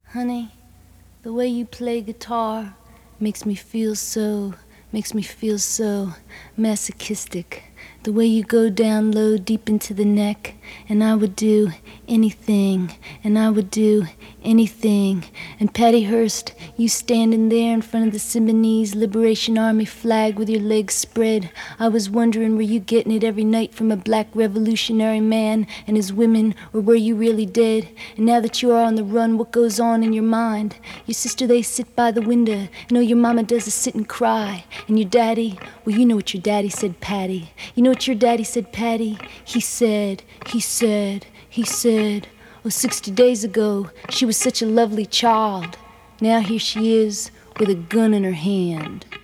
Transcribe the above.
Honey, the way you play guitar makes me feel so masochistic. The way you go down low deep into the neck, and I would do anything, and Patty Hearst, you standing there in front of the Symbionese Liberation Army flag with your legs spread. I was wondering, were you getting it every night from a black revolutionary man and his women, or were you really dead? And now that you are on the run, what goes on in your mind? Your sister, they sit by the window, and all your mama does is sit and cry. And your daddy, well, you know what your daddy said, Patty. You know what your daddy said, Patty? He said, oh, 60 days ago, she was such a lovely child. Now here she is with a gun in her hand.